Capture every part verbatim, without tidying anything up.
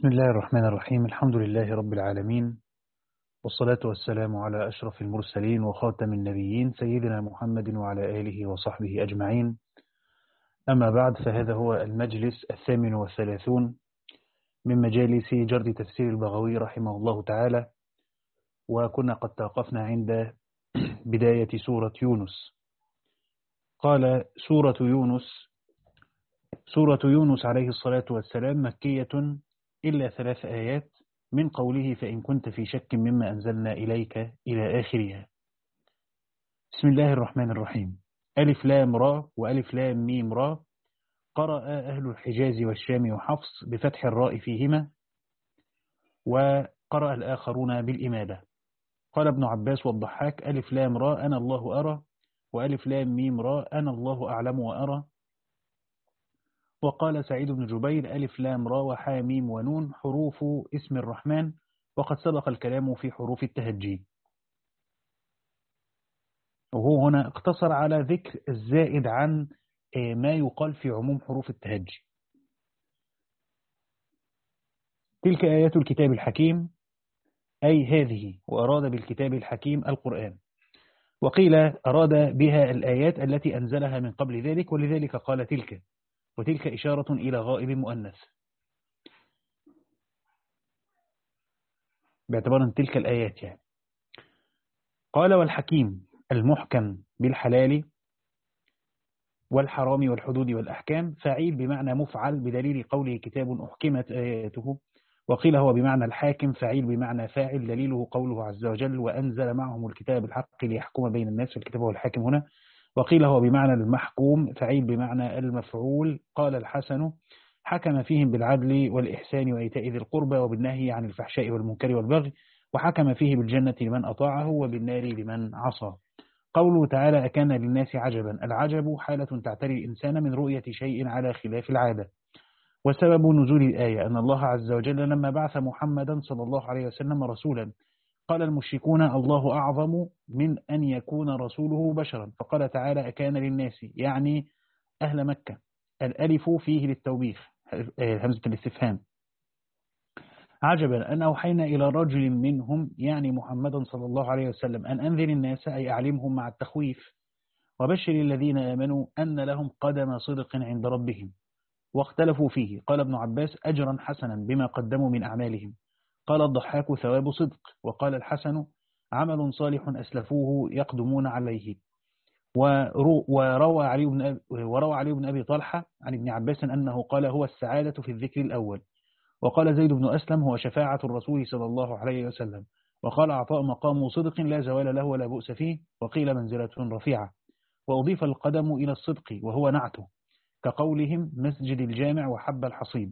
بسم الله الرحمن الرحيم. الحمد لله رب العالمين، والصلاة والسلام على أشرف المرسلين وخاتم النبيين سيدنا محمد وعلى آله وصحبه أجمعين. أما بعد، فهذا هو المجلس الثامن والثلاثون من مجالس جرد تفسير البغوي رحمه الله تعالى، وكنا قد توقفنا عند بداية سورة يونس. قال: سورة يونس سورة يونس عليه الصلاة والسلام مكية إلا ثلاث آيات، من قوله فإن كنت في شك مما أنزلنا إليك إلى آخرها. بسم الله الرحمن الرحيم. ألف لام را وألف لام ميم را. قرأ أهل الحجاز والشام وحفص بفتح الراء فيهما، وقرأ الآخرون بالإمالة. قال ابن عباس والضحاك: ألف لام را أنا الله أرى، وألف لام ميم را أنا الله أعلم وأرى. وقال سعيد بن جبير: ألف لام را وحا ميم ونون حروف اسم الرحمن، وقد سبق الكلام في حروف التهجي. وهو هنا اقتصر على ذكر الزائد عن ما يقال في عموم حروف التهجي. تلك آيات الكتاب الحكيم، أي هذه، وأراد بالكتاب الحكيم القرآن، وقيل أراد بها الآيات التي أنزلها من قبل ذلك، ولذلك قال تلك، وتلك إشارة إلى غائب مؤنث باعتبار أن تلك الآيات يعني. قال: والحكيم المحكم بالحلال والحرام والحدود والأحكام، فعيل بمعنى مفعل بدليل قوله كتاب أحكمت آياته. وقيل هو بمعنى الحاكم، فعيل بمعنى فاعل، دليله قوله عز وجل وأنزل معهم الكتاب الحق ليحكم بين الناس، والكتاب هو الحاكم هنا. وقيل هو بمعنى المحكوم، فعيل بمعنى المفعول. قال الحسن: حكم فيهم بالعدل والإحسان وإيتاء ذي القربى وبالنهي عن الفحشاء والمنكر والبغي، وحكم فيه بالجنة لمن أطاعه وبالنار لمن عصى. قوله تعالى: أكان للناس عجبا. العجب حالة تعتري الإنسان من رؤية شيء على خلاف العادة. وسبب نزول الآية أن الله عز وجل لما بعث محمدا صلى الله عليه وسلم رسولا، قال المشركون: الله أعظم من أن يكون رسوله بشرا، فقال تعالى: أكان للناس، يعني أهل مكة. الألف فيه للتوبيخ، همزة الاستفهام. عجبا أن أوحينا إلى رجل منهم، يعني محمدا صلى الله عليه وسلم، أن أنذر الناس، أي أعلمهم مع التخويف، وبشر الذين آمنوا أن لهم قدم صدق عند ربهم. واختلفوا فيه. قال ابن عباس: أجرا حسنا بما قدموا من أعمالهم. قال الضحاك: ثواب صدق. وقال الحسن: عمل صالح أسلفوه يقدمون عليه. وروى علي بن وروى علي بن أبي طلحة عن ابن عباس أنه قال: هو السعادة في الذكر الأول. وقال زيد بن أسلم: هو شفاعة الرسول صلى الله عليه وسلم. وقال عطاء: مقام صدق لا زوال له ولا بؤس فيه. وقيل منزلة رفيعة. وأضيف القدم إلى الصدق وهو نعته، كقولهم مسجد الجامع وحب الحصيب.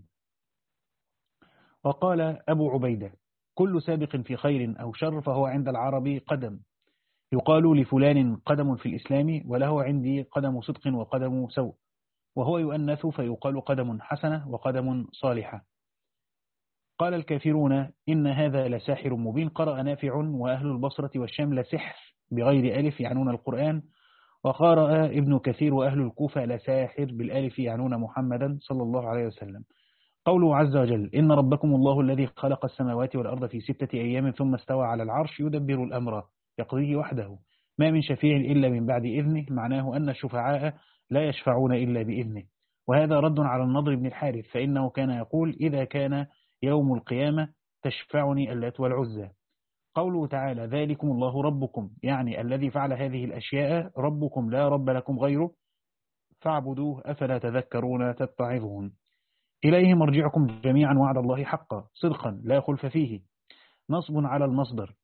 وقال أبو عبيدة: كل سابق في خير أو شر فهو عند العرب قدم، يقال لفلان قدم في الإسلام، وله عندي قدم صدق وقدم سوء، وهو يؤنث فيقال قدم حسنة وقدم صالحة. قال الكافرون: إن هذا لساحر مبين. قرأ نافع وأهل البصرة والشام لسحر بغير ألف يعنون القرآن. وقرأ ابن كثير وأهل الكوفة لساحر بالألف يعنون محمدا صلى الله عليه وسلم. قوله عز وجل: إن ربكم الله الذي خلق السماوات والأرض في ستة أيام ثم استوى على العرش يدبر الأمر يقضيه وحده ما من شفيع إلا من بعد إذنه. معناه أن الشفعاء لا يشفعون إلا بإذنه. وهذا رد على النضر بن الحارث، فإنه كان يقول: إذا كان يوم القيامة تشفعني اللات والعزى. قوله تعالى: ذلكم الله ربكم، يعني الذي فعل هذه الأشياء ربكم لا رب لكم غيره فاعبدوه أفلا تذكرون تتعظون. إليه مرجعكم جميعا، وعد الله حقا صدقا لا خلف فيه. نصب على المصدر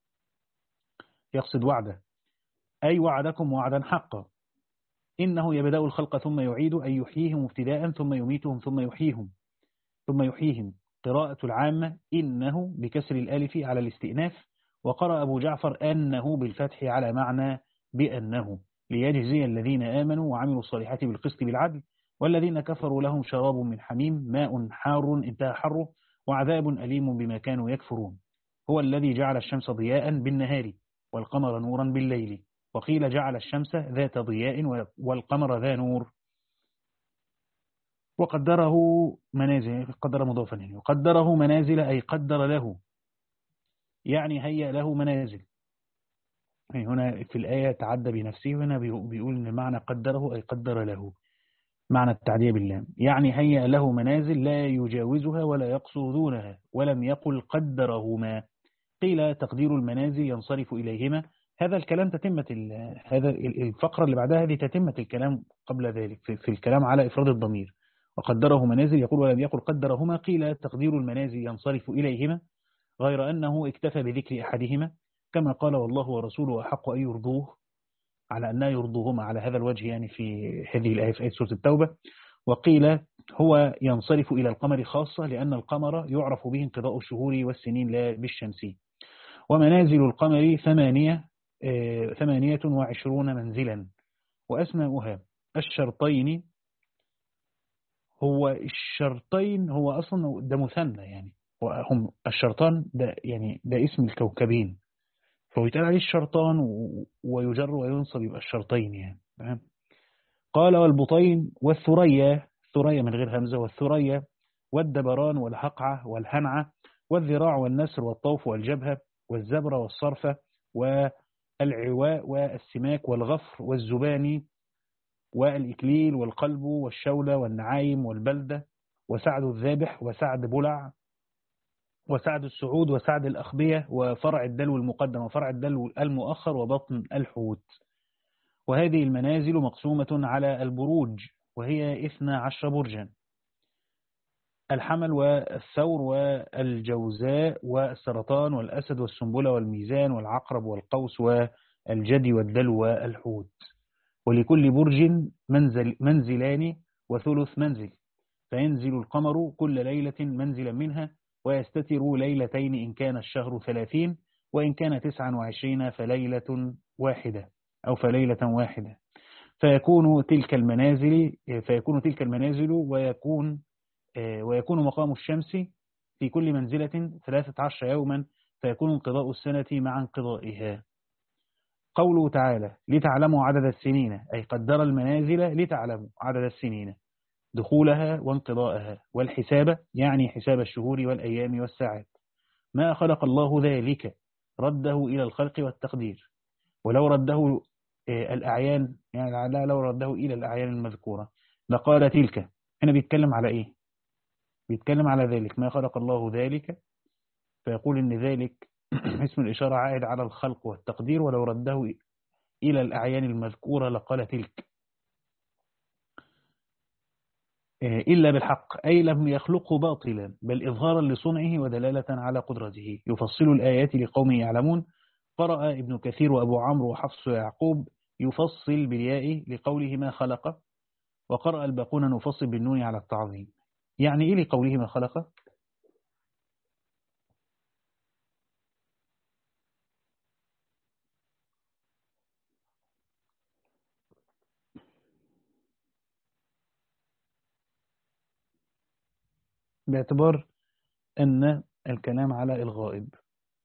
يقصد وعده، أي وعدكم وعدا حقا. إنه يبدأ الخلق ثم يعيد، أي يحييهم ابتداء ثم يميتهم ثم يحييهم ثم يحييهم. قراءة العامة إنه بكسر الألف على الاستئناف. وقرأ أبو جعفر أنه بالفتح على معنى بأنه، ليجزي الذين آمنوا وعملوا الصالحات بالقسط بالعدل، والذين كفروا لهم شراب من حميم ماء حار انتهى حره وعذاب أليم بما كانوا يكفرون. هو الذي جعل الشمس ضياء بالنهار والقمر نورا بالليل. وقيل جعل الشمس ذات ضياء والقمر ذا نور. وقدره منازل، قدر مضافا يعني، وقدره منازل أي قدر له، يعني هيأ له منازل. يعني هنا في الآية تعدى بنفسه، هنا بيقول إن معنى قدره أي قدر له، معنى التعدية بالله، يعني هيأ له منازل لا يجاوزها ولا يقصر دونها، ولم يقل قدرهما. قيل تقدير المنازل ينصرف إليهما. هذا الكلام تتمة هذا الفقرة اللي بعدها هذه تتمة الكلام قبل ذلك في, في الكلام على إفراد الضمير. وقدره منازل يقول ولم يقل قدرهما. قيل تقدير المنازل ينصرف إليهما، غير أنه اكتفى بذكر أحدهما كما قال والله ورسوله أحق أن يرضوه، على أن يرضوهما على هذا الوجه يعني في هذه الآية في آية سورة التوبة. وقيل هو ينصرف إلى القمر خاصة، لأن القمر يعرف به انقضاء الشهور والسنين لا بالشمسي. ومنازل القمر ثمانية ثمانية وعشرون منزلا، وأسماؤها الشرطين. هو الشرطين هو أصلا ده مثنى يعني، هم الشرطان ده يعني ده اسم الكوكبين، فيتقال عليه الشرطان ويجر وينصب يبقى الشرطين يعني. قال والبطين والثريا، الثريا من غير همزة، والثريا والدبران والهقعة والهنعة والذراع والنسر والطوف والجبهة والزبرة والصرفة والعواء والسماك والغفر والزباني والإكليل والقلب والشولة والنعايم والبلدة وسعد الذابح وسعد بلع وسعد السعود وسعد الأخبية وفرع الدلو المقدم وفرع الدلو المؤخر وبطن الحوت. وهذه المنازل مقسومة على البروج، وهي اثنا عشر برجا: الحمل والثور والجوزاء والسرطان والأسد والسنبلة والميزان والعقرب والقوس والجدي والدلو والحوت. ولكل برج منزل منزلان وثلث منزل، فينزل القمر كل ليلة منزلا منها، ويستتر ليلتين إن كان الشهر ثلاثين، وإن كان تسعا وعشرين فليلة واحدة أو فليلة واحدة. فيكون تلك المنازل فيكون تلك المنازل ويكون ويكون مقام الشمس في كل منزلة ثلاثة عشر يوما، فيكون انقضاء السنة مع انقضائها. قوله تعالى لتعلموا عدد السنين، أي قدر المنازل لتعلموا عدد السنين، دخولها وانقضاءها، والحساب يعني حساب الشهور والأيام والساعات. ما خلق الله ذلك، رده إلى الخلق والتقدير. ولو رده الأعيان يعني لا لو رده إلى الأعيان المذكورة لقال تلك. هنا بيتكلم على إيه؟ بيتكلم على ذلك، ما خلق الله ذلك، فيقول إن ذلك اسم الإشارة عائد على الخلق والتقدير. ولو رده إلى الأعيان المذكورة لقال تلك. إلا بالحق، أي لم يخلقه باطلا بل إظهارا لصنعه ودلالة على قدرته. يفصل الآيات لقوم يعلمون. قرأ ابن كثير وأبو عمرو وحفص ويعقوب يفصل بالياء لقوله ما خلق، وقرأ الباقون نفصل بالنون على التعظيم. يعني إيه لقوله ما خلق؟ باعتبار أن الكلام على الغائب.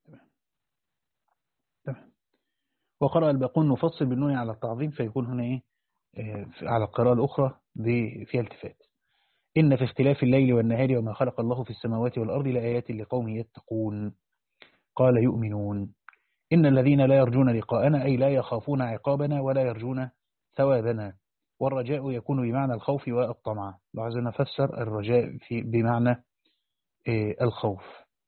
وقرأ الباقون نفصل بالنون على التعظيم، فيكون هنا إيه على القراءة الأخرى فيها التفات. إن في اختلاف الليل والنهار وما خلق الله في السماوات والأرض لآيات لقوم يتقون. قال يؤمنون. إن الذين لا يرجون لقاءنا أي لا يخافون عقابنا ولا يرجون ثوابنا. والرجاء يكون بمعنى الخوف والطمع. لاحظ نفسر الرجاء في بمعنى الخوف.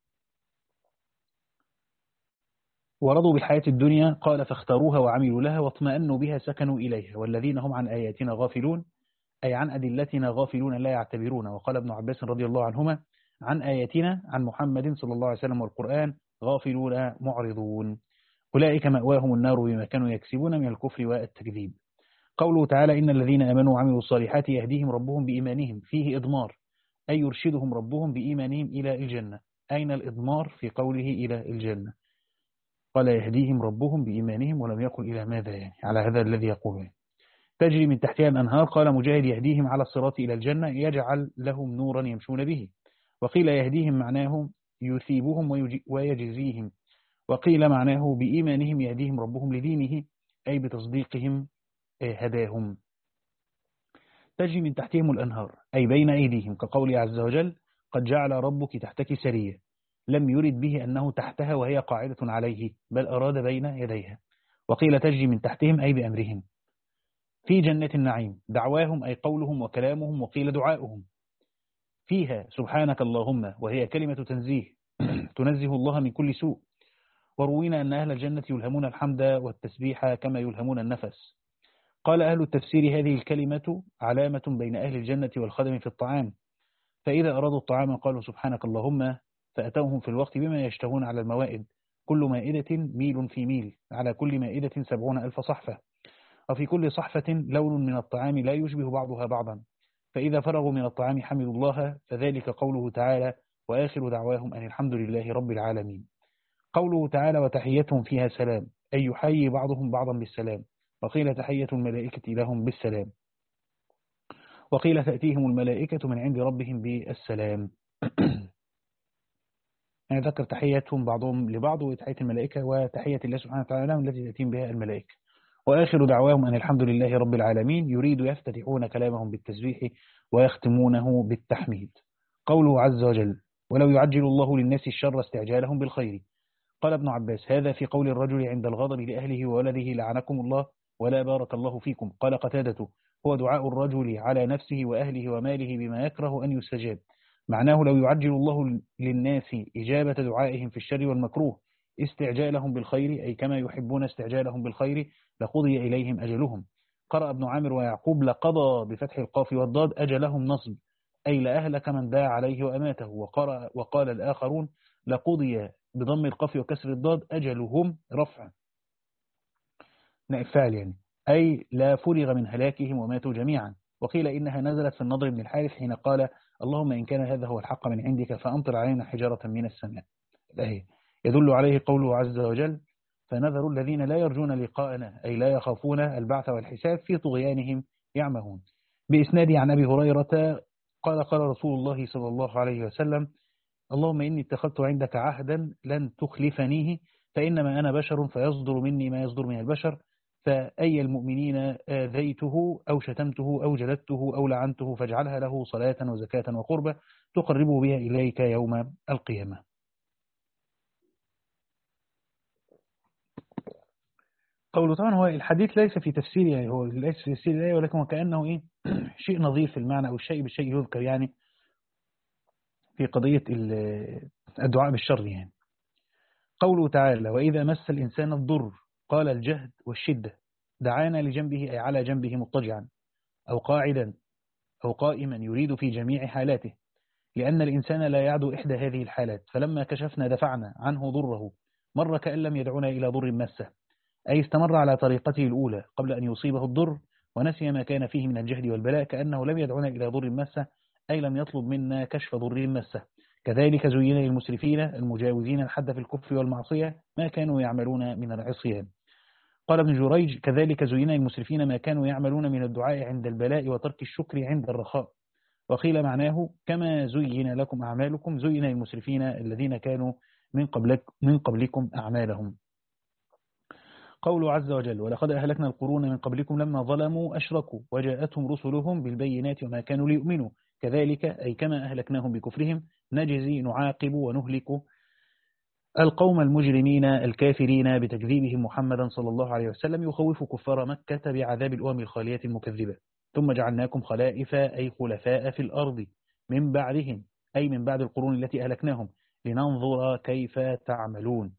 ورضوا بالحياة الدنيا قال فاختاروها وعملوا لها واطمأنوا بها سكنوا إليها. والذين هم عن آياتنا غافلون أي عن أدلتنا غافلون لا يعتبرون. وقال ابن عباس رضي الله عنهما عن آياتنا عن محمد صلى الله عليه وسلم والقرآن غافلون معرضون. أولئك مأواهم النار بما كانوا يكسبون من الكفر والتكذيب. قوله تعالى إن الذين آمنوا وعملوا الصالحات يهديهم ربهم بإيمانهم، فيه إضمار أي يرشدهم ربهم بإيمانهم إلى الجنة. أين الإضمار في قوله إلى الجنة؟ قال يهديهم ربهم بإيمانهم ولم يقل إلى ماذا يعني، على هذا الذي يقوله. تجري من تحتها الأنهار. قال مجاهد يهديهم على الصراط إلى الجنة يجعل لهم نورا يمشون به. وقيل يهديهم معناه يثيبهم ويجزيهم. وقيل معناه بإيمانهم يهديهم ربهم لدينه أي بتصديقهم هداهم. تجري من تحتهم الأنهار أي بين أيديهم، كقوله عز وجل قد جعل ربك تحتك سرية، لم يرد به أنه تحتها وهي قاعدة عليه، بل أراد بين يديها. وقيل تجري من تحتهم أي بأمرهم. في جنة النعيم، دعواهم أي قولهم وكلامهم، وقيل دعاؤهم. فيها سبحانك اللهم، وهي كلمة تنزيه تنزه الله من كل سوء. وروينا أن أهل الجنة يلهمون الحمد والتسبيح كما يلهمون النفس. قال أهل التفسير هذه الكلمة علامة بين أهل الجنة والخدم في الطعام، فإذا أرادوا الطعام قالوا سبحانك اللهم، فأتوهم في الوقت بما يشتهون على الموائد، كل مائدة ميل في ميل، على كل مائدة سبعون ألف صحفة، وفي كل صحفة لون من الطعام لا يشبه بعضها بعضا، فإذا فرغوا من الطعام حمدوا الله، فذلك قوله تعالى وآخر دعواهم أن الحمد لله رب العالمين. قوله تعالى وتحيتهم فيها سلام، أي يحيي بعضهم بعضا بالسلام، وقيل تحية الملائكة لهم بالسلام، وقيل تأتيهم الملائكة من عند ربهم بالسلام. يعني ذكر تحياتهم بعضهم لبعض، وتحية الملائكة وتحية الله سبحانه وتعالى لهم التي تأتيهم بها الملائكة. وآخر دعواهم أن الحمد لله رب العالمين، يريد يفتتحون كلامهم بالتسبيح ويختمونه بالتحميد. قوله عز وجل ولو يعجل الله للناس الشر استعجالهم بالخير. قال ابن عباس هذا في قول الرجل عند الغضب لأهله وولده لعنكم الله ولا بارك الله فيكم. قال قتادة هو دعاء الرجل على نفسه وأهله وماله بما يكره أن يستجاب، معناه لو يعجل الله للناس إجابة دعائهم في الشر والمكروه استعجالهم بالخير، أي كما يحبون استعجالهم بالخير لقضي إليهم أجلهم. قرأ ابن عامر ويعقوب لقضى بفتح القاف والضاد أجلهم نصب، أي لأهلك من داع عليه وأماته. وقرأ وقال الآخرون لقضي بضم القاف وكسر الضاد أجلهم رفع نائب فاعل، يعني أي لا فرغ من هلاكهم وماتوا جميعا. وقيل إنها نزلت في النضر بن الحارث حين قال اللهم إن كان هذا هو الحق من عندك فأمطر علينا حجارة من السماء. الآية يدل عليه قوله عز وجل فنذر الذين لا يرجون لقاءنا، أي لا يخافون البعث والحساب في طغيانهم يعمهون. بإسناد عن أبي هريرة قال قال رسول الله صلى الله عليه وسلم اللهم إني اتخذت عندك عهدا لن تخلفنيه، فإنما أنا بشر فيصدر مني ما يصدر من البشر، فأي المؤمنين آذيته أو شتمته أو جلدته أو لعنته فاجعلها له صلاة وزكاة وقربة تقربه بها إليك يوم القيامة. قوله طبعا هو الحديث ليس في تفسير، يعني هو ليس في تفسير الآية، ولكن وكأنه إيه شيء نظير في المعنى، أو الشيء بالشيء يذكر يعني في قضية الدعاء بالشر. يعني قوله تعالى وإذا مس الإنسان الضر قال الجهد والشدة، دعانا لجنبه أي على جنبه مضطجعا أو قاعدا أو قائما، يريد في جميع حالاته، لأن الإنسان لا يعدو إحدى هذه الحالات، فلما كشفنا دفعنا عنه ضره مر كأن لم يدعونا إلى ضر مسه، أي استمر على طريقته الأولى قبل أن يصيبه الضر ونسي ما كان فيه من الجهد والبلاء، كأنه لم يدعونا إلى ضر مسه، أي لم يطلب منا كشف ضر مسه. كذلك زين للمسرفين المجاوزين الحد في الكفر والمعصية ما كانوا يعملون من العصيان. قال ابن جريج كذلك زين للمسرفين ما كانوا يعملون من الدعاء عند البلاء وترك الشكر عند الرخاء. وقيل معناه كما زين لكم أعمالكم زين للمسرفين الذين كانوا من قبلك من قبلكم أعمالهم. قوله عز وجل ولقد أهلكنا القرون من قبلكم لما ظلموا أشركوا وجاءتهم رسلهم بالبينات وما كانوا ليؤمنوا، كذلك أي كما أهلكناهم بكفرهم نجزي نعاقب ونهلك القوم المجرمين الكافرين بتكذيبهم محمدا صلى الله عليه وسلم، يخوف كفار مكة بعذاب الأمم الخالية المكذبة. ثم جعلناكم خلائف أي خلفاء في الأرض من بعدهم، أي من بعد القرون التي أهلكناهم، لننظر كيف تعملون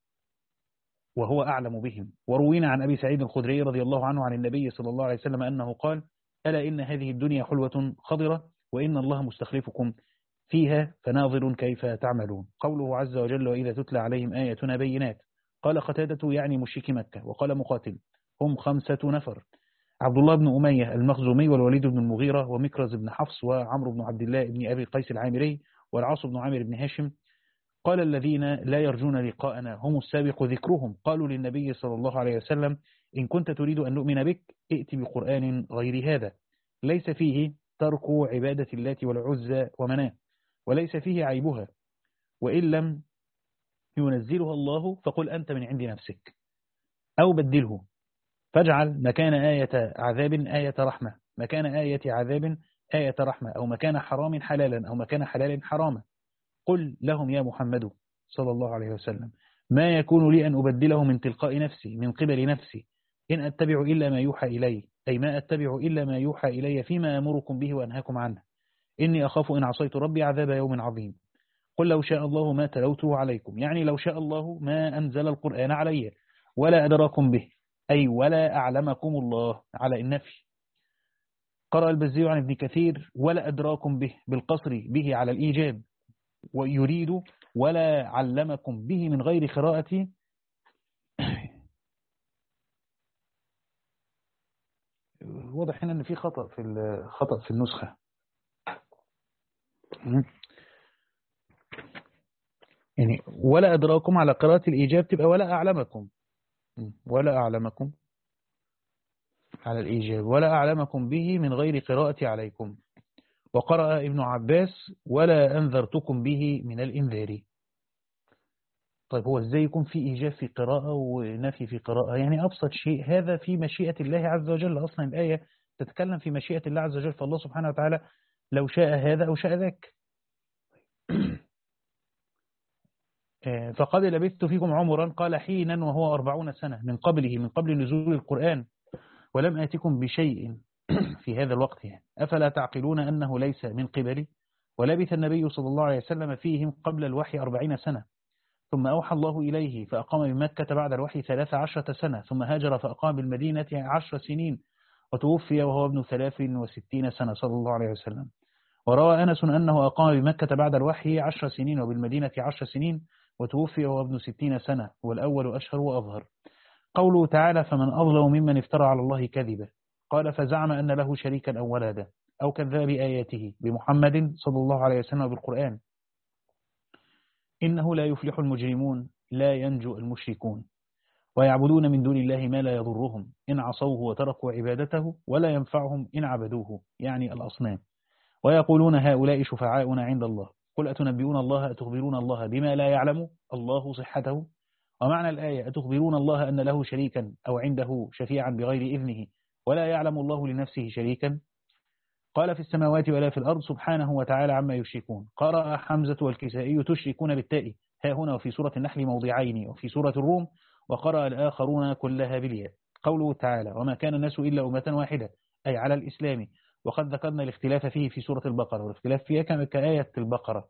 وهو أعلم بهم. وروينا عن أبي سعيد الخدري رضي الله عنه عن النبي صلى الله عليه وسلم أنه قال ألا إن هذه الدنيا حلوة خضرة وإن الله مستخلفكم فيها فناظر كيف تعملون. قوله عز وجل وإذا تتلى عليهم آياتنا بينات، قال قتادة يعني مشركي مكة. وقال مقاتل هم خمسة نفر عبد الله بن أمية المخزومي والوليد بن المغيرة ومكرز بن حفص وعمرو بن عبد الله بن أبي قيس العامري والعاص بن عامر بن هاشم. قال الذين لا يرجون لقاءنا هم السابق ذكرهم قالوا للنبي صلى الله عليه وسلم إن كنت تريد أن نؤمن بك ائت بقرآن غير هذا ليس فيه ترك عبادة اللات والعزى ومناه وليس فيه عيبها، وإن لم ينزلها الله فقل أنت من عند نفسك، أو بدله فاجعل مكان آية عذاب آية رحمة، مكان آية عذاب آية رحمة أو مكان حرام حلالا أو مكان حلال حراما. قل لهم يا محمد صلى الله عليه وسلم ما يكون لي أن أبدله من تلقاء نفسي من قبل نفسي إن أتبع إلا ما يوحى إلي، أي ما أتبع إلا ما يوحى إلي فيما أمركم به وأنهاكم عنه، إني أخاف إن عصيت ربي عذاب يوم عظيم. قل لو شاء الله ما تلوته عليكم، يعني لو شاء الله ما أنزل القرآن علي ولا أدراكم به، أي ولا أعلمكم الله على النفي. قرأ البزي عن ابن كثير ولا أدراكم به بالقصر به على الإيجاب، ويريد ولا علمكم به من غير قراءة. واضح هنا أن في خطأ في خطأ في النسخة. يعني ولا أدراكم على قراءة الإيجاب تبقى ولا أعلمكم، ولا أعلمكم على الإيجاب ولا أعلمكم به من غير قراءة عليكم. وقرأ ابن عباس ولا أنذرتكم به من الإنذار. طيب هو إزاي يكون في إيجاب في قراءة ونفي في قراءة؟ يعني أبسط شيء هذا في مشيئة الله عز وجل، أصلا الآية تتكلم في مشيئة الله عز وجل، فالله سبحانه وتعالى لو شاء هذا أو شاء ذاك. فقد لبثت فيكم عمرا قال حينا وهو أربعون سنة من قبله من قبل نزول القرآن ولم آتكم بشيء في هذا الوقت يعني. أفلا تعقلون أنه ليس من قبلي؟ ولبث النبي صلى الله عليه وسلم فيهم قبل الوحي أربعين سنة ثم أوحى الله إليه فأقام بمكة بعد الوحي ثلاث عشرة سنة ثم هاجر فأقام بالمدينة عشر سنين وتوفي وهو ابن ثلاث وستين سنة صلى الله عليه وسلم. وروى أنس أنه أقام بمكة بعد الوحي عشر سنين وبالمدينة عشر سنين وتوفي وهو ابن ستين سنة، والأول أشهر وأظهر. قوله تعالى فمن أظلم ممن افترى على الله كذبا، قال فزعم أن له شريكا أو ولدا أو كذب بآياته بمحمد صلى الله عليه وسلم بالقرآن. إنه لا يفلح المجرمون لا ينجو المشركون ويعبدون من دون الله ما لا يضرهم إن عصوه وتركوا عبادته ولا ينفعهم إن عبدوه، يعني الأصنام. ويقولون هؤلاء شفعاؤنا عند الله قل أتنبئون الله أتخبرون الله بما لا يعلم الله صحته. ومعنى الآية أتخبرون الله أن له شريكا أو عنده شفيعا بغير إذنه ولا يعلم الله لنفسه شريكا. قال في السماوات ولا في الأرض سبحانه وتعالى عما يشركون. قرأ حمزة والكسائي تشركون بالتاء ها هنا وفي سورة النحل موضعين وفي سورة الروم، وقرأ الآخرون كلها بالياء. قوله تعالى وما كان الناس إلا أمة واحدة أي على الإسلام، وقد ذكرنا الاختلاف فيه في سورة البقرة، والاختلاف فيها كان كآية البقرة.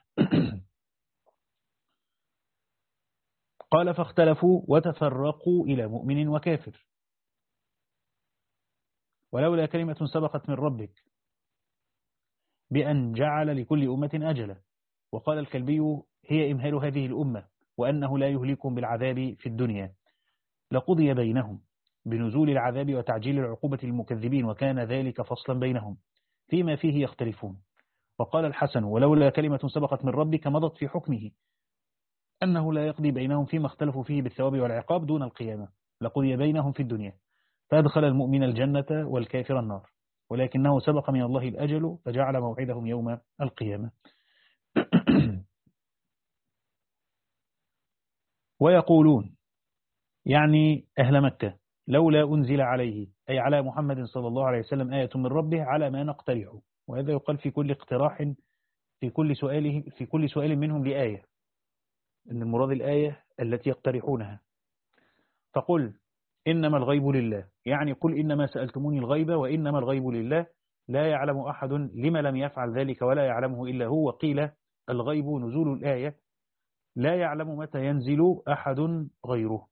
قال فاختلفوا وتفرقوا إلى مؤمن وكافر ولولا كلمة سبقت من ربك بأن جعل لكل أمة أجلا. وقال الكلبي هي إمهال هذه الأمة وأنه لا يهلكهم بالعذاب في الدنيا لقضي بينهم بنزول العذاب وتعجيل العقوبة للمكذبين وكان ذلك فصلا بينهم فيما فيه يختلفون. وقال الحسن ولولا كلمة سبقت من ربك مضت في حكمه أنه لا يقضي بينهم فيما اختلفوا فيه بالثواب والعقاب دون القيامة لقضي بينهم في الدنيا فأدخل المؤمن الجنة والكافر النار ولكنه سبق من الله الأجل فجعل موعدهم يوم القيامة. ويقولون يعني أهل مكة لولا أنزل عليه أي على محمد صلى الله عليه وسلم آية من ربه على ما نقترح. وهذا يقال في كل اقتراح في كل سؤاله في كل سؤال منهم لآية إن المراد الآية التي يقترحونها. فقل إنما الغيب لله، يعني قل إنما سألتموني الغيب وإنما الغيب لله لا يعلم أحد لما لم يفعل ذلك ولا يعلمه إلا هو. وقيل الغيب نزول الآية لا يعلم متى ينزل أحد غيره.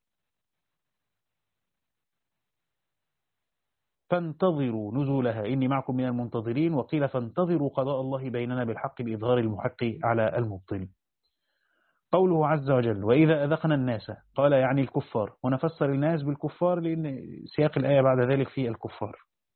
فانتظروا نزولها إني معكم من المنتظرين. وقيل فانتظروا قضاء الله بيننا بالحق بإظهار المحق على المبطل. قوله عز وجل وإذا أذقنا الناس قال يعني الكفار، ونفسر الناس بالكفار لأن سياق الآية بعد ذلك في الكفار.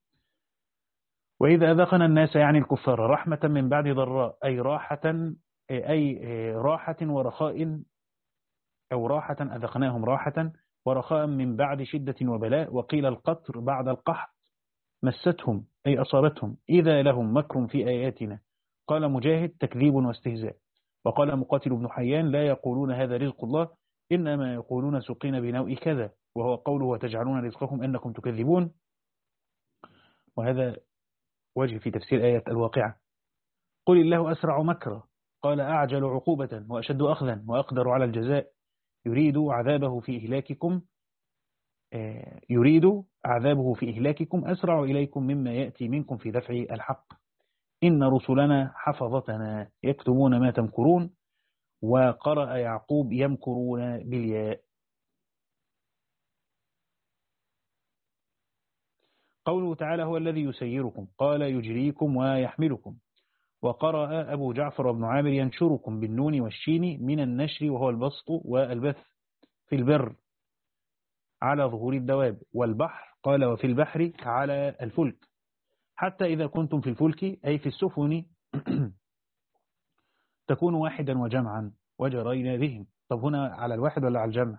وإذا أذقنا الناس يعني الكفار رحمة من بعد ضراء أي راحة أي راحة ورخاء أو راحة أذقناهم راحة ورخاء من بعد شدة وبلاء. وقيل القطر بعد القحط مستهم أي أصابتهم إذا لهم مكر في آياتنا. قال مجاهد تكذيب واستهزاء. وقال مقاتل بن حيان لا يقولون هذا رزق الله إنما يقولون سقين بنوء كذا، وهو قوله وتجعلون رزقكم أنكم تكذبون. وهذا وجه في تفسير آية الواقعة. قل الله أسرع مكرا قال أعجل عقوبة وأشد أخذا وأقدر على الجزاء يريد عذابه في إهلاككم يريد عذابه في إهلاككم أسرع إليكم مما يأتي منكم في دفع الحق إن رسلنا حفظتنا يكتبون ما تمكرون وقرأ يعقوب يمكرون بالياء. قوله تعالى هو الذي يسيركم قال يجريكم ويحملكم. وقرأ أبو جعفر بن عامر ينشركم بالنون والشين من النشر وهو البسط والبث في البر على ظهور الدواب والبحر قال وفي البحر على الفلك حتى إذا كنتم في الفلك أي في السفن تكون واحدا وجمعا وجرينا بهم. طب هنا على الواحد ولا على الجمع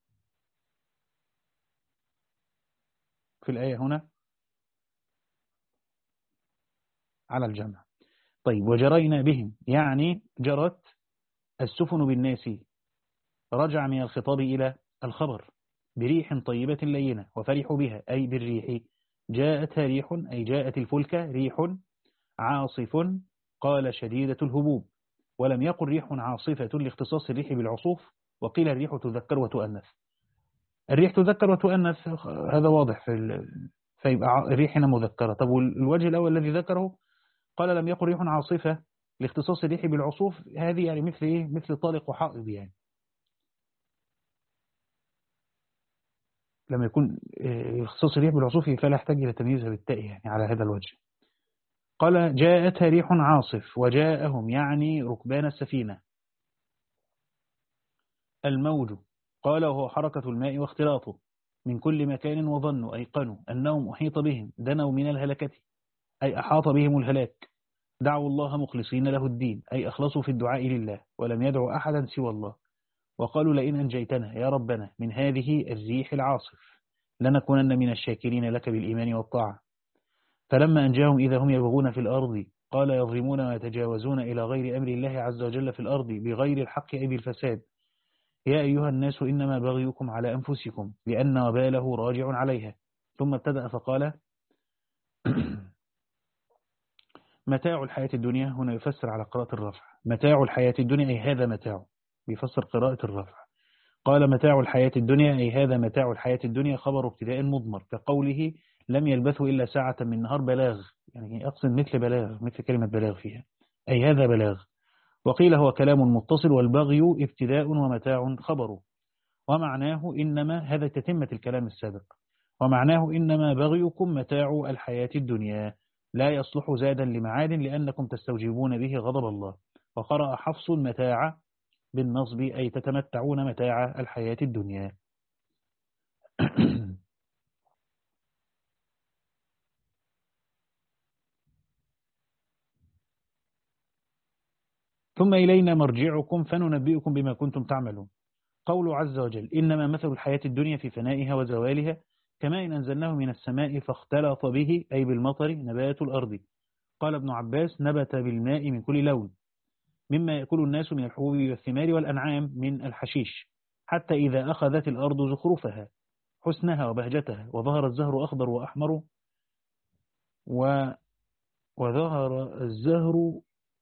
في الآية هنا؟ على الجمع. طيب وجرينا بهم يعني جرت السفن بالناس رجع من الخطاب إلى الخبر بريح طيبة لينة وفرحوا بها أي بالريح جاءتها ريح أي جاءت الفلك ريح عاصف قال شديدة الهبوب ولم يقل ريح عاصفة لاختصاص الريح بالعصوف وقيل الريح تذكر وتؤنث. الريح تذكر وتؤنث هذا واضح في ال... فيبقى الريح هنا مذكرة. طب والوجه الأول الذي ذكره قال لم يقل ريح عاصفة لاختصاص الريح بالعصوف هذه يعني مثل إيه؟ مثل طالق وحائض يعني لما يكون اختصاص الريح بالعصوف فلا يحتاج إلى تمييزها بالتاء يعني على هذا الوجه. قال جاءتها ريح عاصف وجاءهم يعني ركبان السفينة الموج قال وهو حركة الماء واختلاطه من كل مكان وظنوا أيقنوا أنهم أحيط بهم دنوا من الهلكة أي أحاط بهم الهلاك دعوا الله مخلصين له الدين أي أخلصوا في الدعاء لله ولم يدعوا أحدا سوى الله وقالوا لئن أنجيتنا يا ربنا من هذه الريح العاصف لنكونن من الشاكرين لك بالإيمان والطاعة فلما أنجاهم إذا هم يبغون في الأرض قال يظلمون ويتجاوزون إلى غير أمر الله عز وجل في الأرض بغير الحق أي بالفساد يا أيها الناس إنما بغيكم على أنفسكم لأن وباله راجع عليها ثم ابتدأ فقال متاع الحياة الدنيا هنا يفسر على قراءة الرفع متاع الحياة الدنيا أي هذا متاع بيفسر قراءة الرفع قال متاع الحياة الدنيا أي هذا متاع الحياة الدنيا خبر ابتداء مضمر كقوله لم يلبثوا إلا ساعة من نهار بلاغ يعني أقصد مثل بلاغ مثل كلمة بلاغ فيها أي هذا بلاغ. وقيل هو كلام متصل والبغي ابتداء ومتاع خبره ومعناه إنما هذا تتمة الكلام السابق ومعناه إنما بغيكم متاع الحياة الدنيا لا يصلح زادا لمعاد لأنكم تستوجبون به غضب الله. وقرأ حفص المتاع بالنصب أي تتمتعون متاع الحياة الدنيا. ثم إلينا مرجعكم فننبئكم بما كنتم تعملون. قول عز وجل إنما مثل الحياة الدنيا في فنائها وزوالها كما إن أنزلناه من السماء فاختلط به أي بالمطر نبات الأرض. قال ابن عباس نبت بالماء من كل لون مما يأكل الناس من الحبوب والثمار والأنعام من الحشيش حتى إذا أخذت الأرض زخرفها حسنها وبهجتها وظهر الزهر أخضر وأحمر و... وظهر الزهر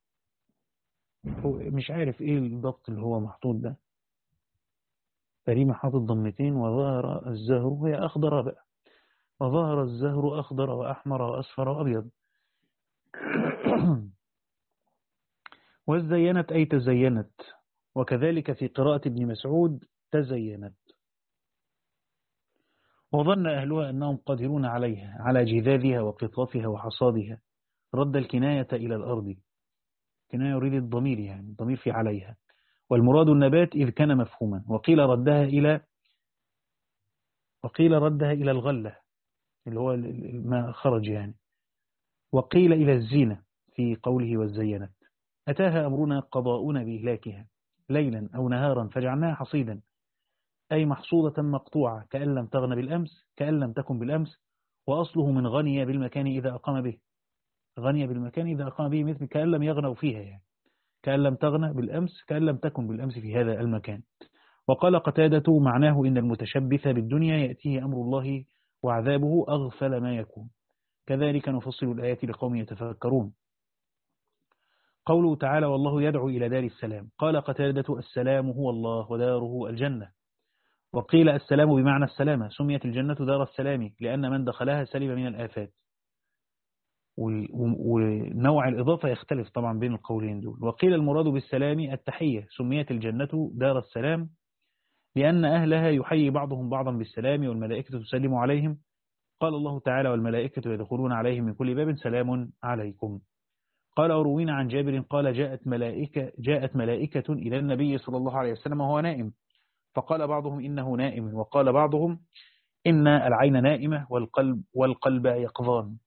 مش عارف إيه الضبط اللي هو محطوط ده تقريبا حاطط ضمتين وظهر الزهر هي أخضر بقى وظهر الزهر أخضر وأحمر وأصفر وأبيض وزينت أي تزينت وكذلك في قراءة ابن مسعود تزينت وظن أهلها أنهم قادرون عليها على جذاذها وقطافها وحصادها رد الكناية إلى الأرض كناية يريد الضمير يعني الضمير في عليها والمراد النبات إذ كان مفهوما وقيل ردها إلى وقيل ردها إلى الغلة اللي هو ما خرج يعني وقيل إلى الزينة في قوله والزينت أتاها أمرنا قضاؤنا بإهلاكها ليلا أو نهارا فجعلناها حصيدا أي محصودة مقطوعة كأن لم تغن بالأمس كأن لم تكن بالأمس وأصله من غني بالمكان إذا أقام به غني بالمكان إذا أقام به مثل كأن لم يغنوا فيها يعني كأن لم تغنى بالأمس كأن لم تكن بالأمس في هذا المكان. وقال قتادة معناه إن المتشبث بالدنيا يأتيه أمر الله وعذابه أغفل ما يكون كذلك نفصل الآيات لقوم يتفكرون. قوله تعالى والله يدعو إلى دار السلام. قال قتادة السلام هو الله وداره الجنة. وقيل السلام بمعنى السلامة، سميت الجنة دار السلام لأن من دخلها سلم من الآفات. ونوع الإضافة يختلف طبعا بين القولين دول. وقيل المراد بالسلام التحية، سميت الجنة دار السلام لأن أهلها يحيي بعضهم بعضا بالسلام والملائكة تسلم عليهم. قال الله تعالى والملائكة يدخلون عليهم من كل باب سلام عليكم. قال وروينا عن جابر قال جاءت ملائكة, جاءت ملائكة إلى النبي صلى الله عليه وسلم وهو نائم، فقال بعضهم إنه نائم، وقال بعضهم إن العين نائمة والقلب, والقلب يقظان.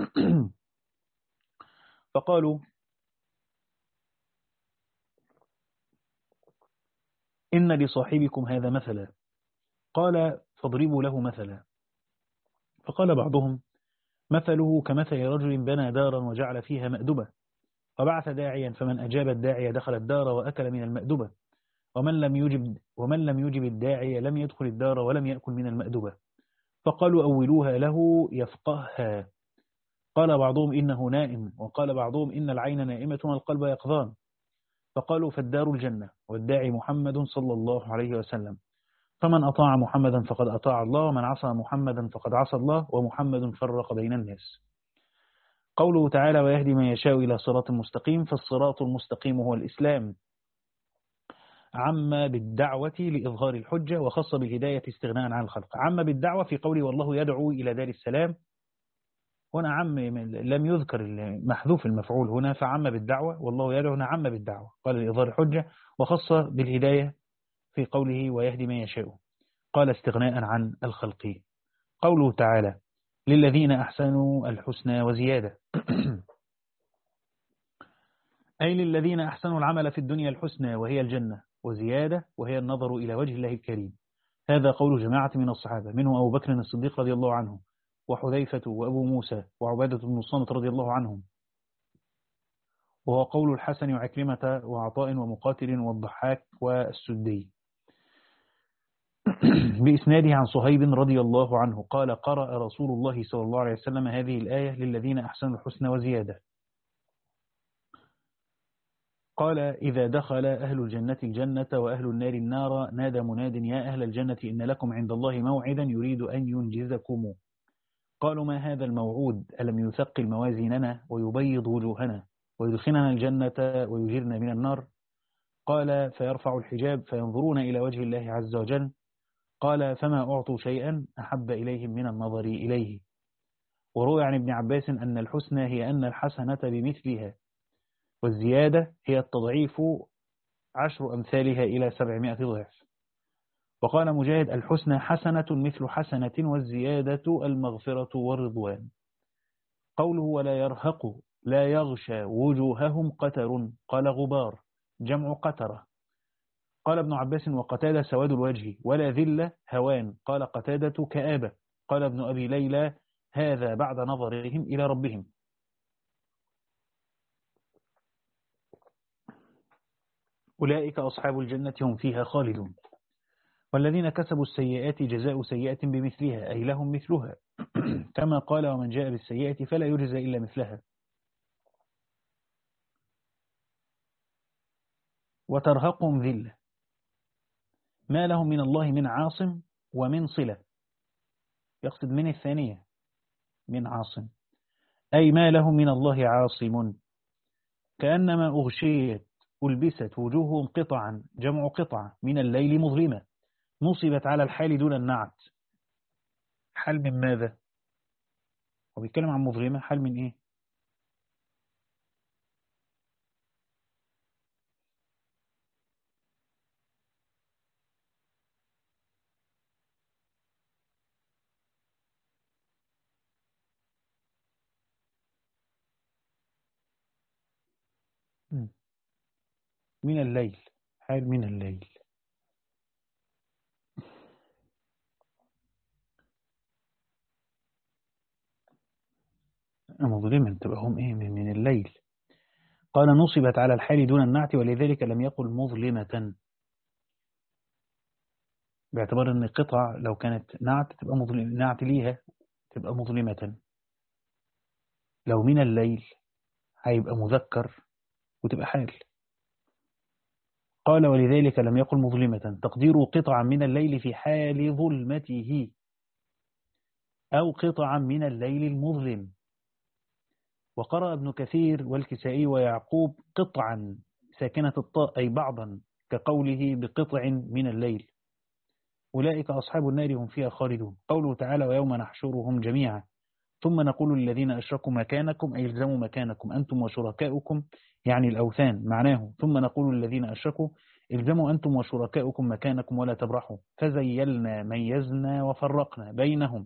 فقالوا إن لصاحبكم هذا مثلا، قال فاضربوا له مثلا. فقال بعضهم مثله كمثل رجل بنى دارا وجعل فيها مأدبة، فبعث داعيا فمن أجاب الداعي دخل الدار وأكل من المأدبة، ومن لم يجب, ومن لم يجب الداعي لم يدخل الدار ولم يأكل من المأدبة. فقالوا أولوها له يفقهها. قال بعضهم إنه نائم، وقال بعضهم إن العين نائمة والقلب يقظان. فقالوا فالدار الجنة والداعي محمد صلى الله عليه وسلم، فمن أطاع محمدا فقد أطاع الله، ومن عصى محمدا فقد عصى الله، ومحمد فرق بين الناس. قوله تعالى ويهدي من يشاء إلى صراط مستقيم، فالصراط المستقيم هو الإسلام، عم بالدعوة لإظهار الحجة وخص بالهداية استغناء عن الخلق. عم بالدعوة في قوله والله يدعو إلى دار السلام، هنا عم لم يذكر محذوف المفعول هنا، فعم بالدعوة والله يدعو هنا عم بالدعوة قال لإظهار الحجة، وخص بالهداية في قوله ويهدي من يشاء قال استغناء عن الخلق. قوله تعالى للذين أحسنوا الحسنى وزيادة أي للذين أحسنوا العمل في الدنيا الحسنى وهي الجنة، وزيادة وهي النظر إلى وجه الله الكريم. هذا قول جماعة من الصحابة منهم أبو بكر الصديق رضي الله عنه، وحذيفة وأبو موسى وعبادة بن الصامت رضي الله عنهم، وهو قول الحسن وعكرمة وعطاء ومقاتل والضحاك والسدي بإسناده عن صهيب رضي الله عنه قال قرأ رسول الله صلى الله عليه وسلم هذه الآية للذين أحسنوا الحسنى وزيادة. قال إذا دخل أهل الجنة الجنة وأهل النار النار نادى مناد يا أهل الجنة إن لكم عند الله موعدا يريد أن ينجزكم. قالوا ما هذا الموعود ألم يثقل موازيننا ويبيض وجوهنا ويدخلنا الجنة ويجرنا من النار؟ قال فيرفع الحجاب فينظرون إلى وجه الله عز وجل. قال فما أعطوا شيئا أحب إليهم من النظر إليه. وروي عن ابن عباس أن الحسنى هي أن الحسنة بمثلها، والزيادة هي التضعيف عشر أمثالها إلى سبعمائة ضعف. وقال مجاهد الحسنى حسنة مثل حسنة والزيادة المغفرة والرضوان. قوله ولا يرهق لا يغشى وجوههم قتر قال غبار جمع قترة. قال ابن عباس وقتادة سواد الوجه ولا ذلة هوان قال قتادة كآبة. قال ابن أبي ليلى هذا بعد نظرهم إلى ربهم. أولئك أصحاب الجنة هم فيها خالدون. والذين كسبوا السيئات جزاء سيئة بمثلها أي لهم مثلها كما قال ومن جاء بالسيئة فلا يجزى إلا مثلها. وترهقهم ذلة ما لهم من الله من عاصم ومن صلة، يقصد من الثانية من عاصم أي ما لهم من الله عاصم، كأنما أغشيت ألبست وجوههم قطعا جمع قطعة من الليل مظلمة، نصبت على الحال دون النعت. حال من ماذا؟ وبيتكلم عن مظلمة، حال من إيه؟ من الليل، حال من الليل. مظلما تبقى هم إيه من الليل. قال نصبت على الحال دون النعت ولذلك لم يقل مظلمة، باعتبار أن القطع لو كانت نعت تبقى مظلمة، نعت ليها تبقى مظلمة. لو من الليل هيبقى مذكر وتبقى حال. قال ولذلك لم يقل مظلمة، تقديره قطعا من الليل في حال ظلمته، أو قطعا من الليل المظلم. وقرأ ابن كثير والكسائي ويعقوب قطعا ساكنة الطاء أي بعضا، كقوله بقطع من الليل. أولئك أصحاب النار هم فيها خالدون. قوله تعالى ويوم نحشرهم جميعا ثم نقول للذين أشركوا مكانكم أي الزموا مكانكم أنتم وشركاؤكم، يعني الأوثان. معناه ثم نقول للذين أشركوا الزموا أنتم وشركاؤكم مكانكم ولا تبرحوا، فزيلنا ميزنا وفرقنا بينهم،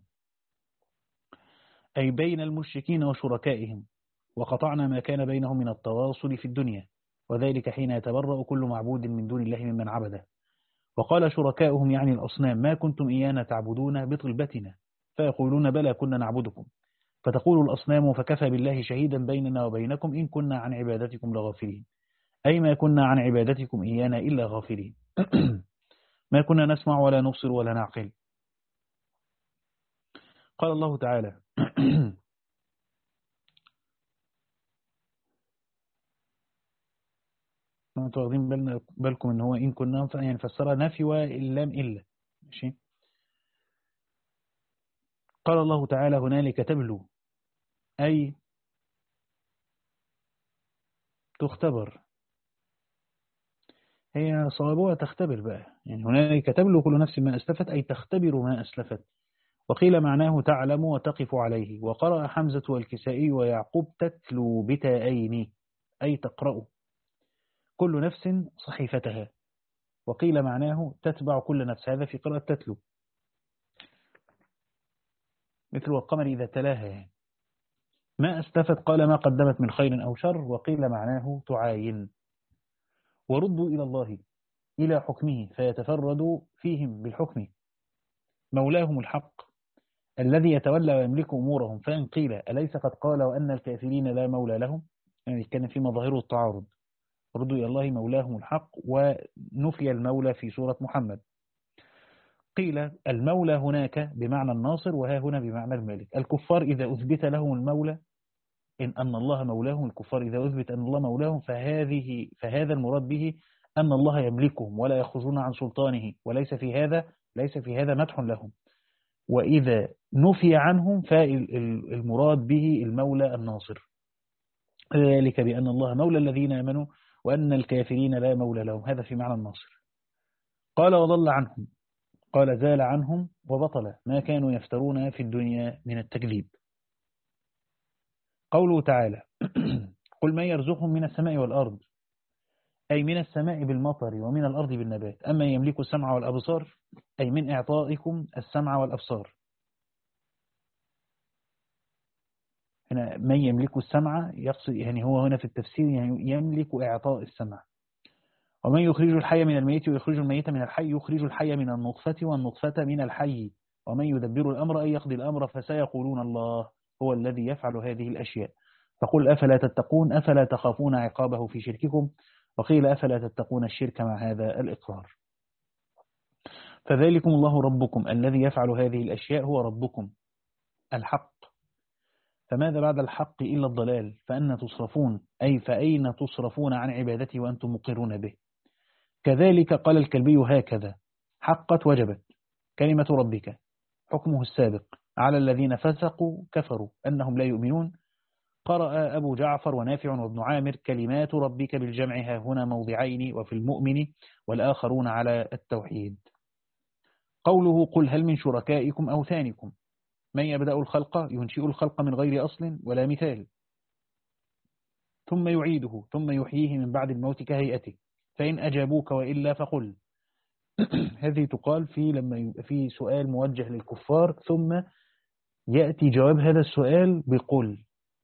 أي بين المشركين وشركائهم، وقطعنا ما كان بينهم من التواصل في الدنيا، وذلك حين يتبرأ كل معبود من دون الله ممن عبده. وقال شركاؤهم يعني الأصنام ما كنتم إيانا تعبدون بطلبتنا، فيقولون بلى كنا نعبدكم، فتقول الأصنام فكفى بالله شهيدا بيننا وبينكم إن كنا عن عبادتكم لغافلين، أي ما كنا عن عبادتكم إيانا إلا غافلين. ما كنا نسمع ولا نبصر ولا نعقل. قال الله تعالى ما انتوا واخدين بالنا بالكم ان هو ان كنا يعني فسرها نفي واللام الا. ماشي. قال الله تعالى هنالك تبلو اي تختبر، هي صوابها تختبر بقى، يعني هنالك تبلو كل نفس ما اسلفت اي تختبر ما اسلفت. وقيل معناه تعلم وتقف عليه. وقرأ حمزة والكسائي ويعقوب تتلو بتاءين أي تقرأ كل نفس صحيفتها. وقيل معناه تتبع كل نفس، هذا في قراءة تتلو، مثل والقمر إذا تلاها يعني. ما أستفت قال ما قدمت من خير أو شر. وقيل معناه تعاين. وردوا إلى الله إلى حكمه فيتفرد فيهم بالحكم، مولاهم الحق الذي يتولى ويملك أمورهم. فإن قيل أليس قد قال وأن الكافرين لا مولى لهم، يعني كان في مظاهر التعارض. ردوا إلى الله مولاهم الحق ونفي المولى في سورة محمد. قيل المولى هناك بمعنى الناصر وها هنا بمعنى المالك. الكفار إذا أثبت لهم المولى إن أن الله مولاهم، الكفار إذا أثبت أن الله مولاهم فهذه فهذا المراد به أن الله يملكهم ولا يخرجون عن سلطانه، وليس في هذا ليس في هذا مدح لهم. وإذا نفي عنهم فالمراد به المولى الناصر، ذلك بأن الله مولى الذين آمنوا وأن الكافرين لا مولى لهم، هذا في معنى الناصر. قال وضل عنهم، قال زال عنهم وبطل ما كانوا يفترون في الدنيا من التكذيب. قوله تعالى قل من يرزقهم من السماء والأرض، أي من السماء بالمطر ومن الأرض بالنبات. أما يملك السمع والأبصار أي من إعطائكم السمع والأبصار. هنا من يملك السمع يقصد يعني هو هنا في التفسير يعني يملك إعطاء السمع. ومن يخرج الحي من الميت ويخرج الميت من الحي، يخرج الحي من النطفة والنطفة من الحي. ومن يدبر الأمر أي يقضي الأمر فسيقولون الله هو الذي يفعل هذه الأشياء. فقل أفلا تتقون أفلا تخافون عقابه في شرككم. وقيل أفلا تتقون الشرك مع هذا الإقرار. فذلكم الله ربكم الذي يفعل هذه الأشياء هو ربكم الحق، فماذا بعد الحق إلا الضلال، فأين تصرفون أي فأين تصرفون عن عبادته وأنتم مقرون به. كذلك قال الكلبي هكذا حقت وجبت كلمة ربك حكمه السابق على الذين فسقوا كفروا أنهم لا يؤمنون. قرأ أبو جعفر ونافع وابن عامر كلمات ربك بالجمع ها هنا موضعين وفي المؤمن والآخرون على التوحيد. قوله قل هل من شركائكم أوثانكم، من يبدأ الخلق ينشئ الخلق من غير أصل ولا مثال ثم يعيده ثم يحييه من بعد الموت كهيئته، فإن أجابوك وإلا فقل. هذه تقال في لما يبقى في سؤال موجه للكفار ثم يأتي جواب هذا السؤال بقل.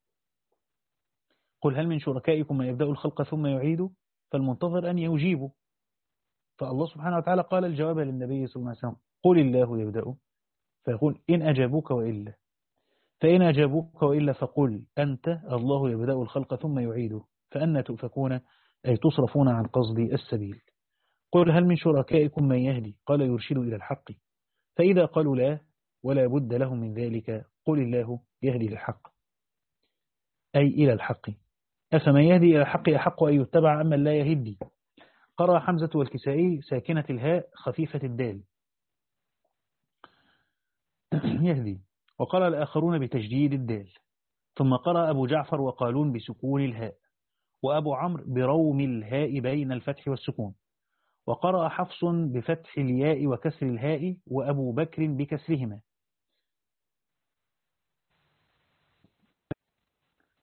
قل هل من شركائكم من يبدأ الخلق ثم يعيده، فالمنتظر أن يجيبوا. فالله سبحانه وتعالى قال الجواب للنبي صلى الله عليه وسلم قل الله يبدأ، فيقول إن أجابوك وإلا، فإن أجابوك وإلا فقل أنت الله يبدأ الخلق ثم يعيده فأنا تؤفكون أي تصرفون عن قصد السبيل. قل هل من شركائكم من يهدي قال يرشد إلى الحق، فإذا قالوا لا ولا بد لهم من ذلك قل الله يهدي للحق. أي إلى الحق. أفمن يهدي إلى الحق أحق أن يتبع أما لا يهدي. قرأ حمزة والكسائي ساكنة الهاء خفيفة الدال يهدي. وقرأ الآخرون بتجديد الدال. ثم قرأ أبو جعفر وقالون بسكون الهاء، وأبو عمرو بروم الهاء بين الفتح والسكون. وقرأ حفص بفتح الياء وكسر الهاء، وأبو بكر بكسرهما.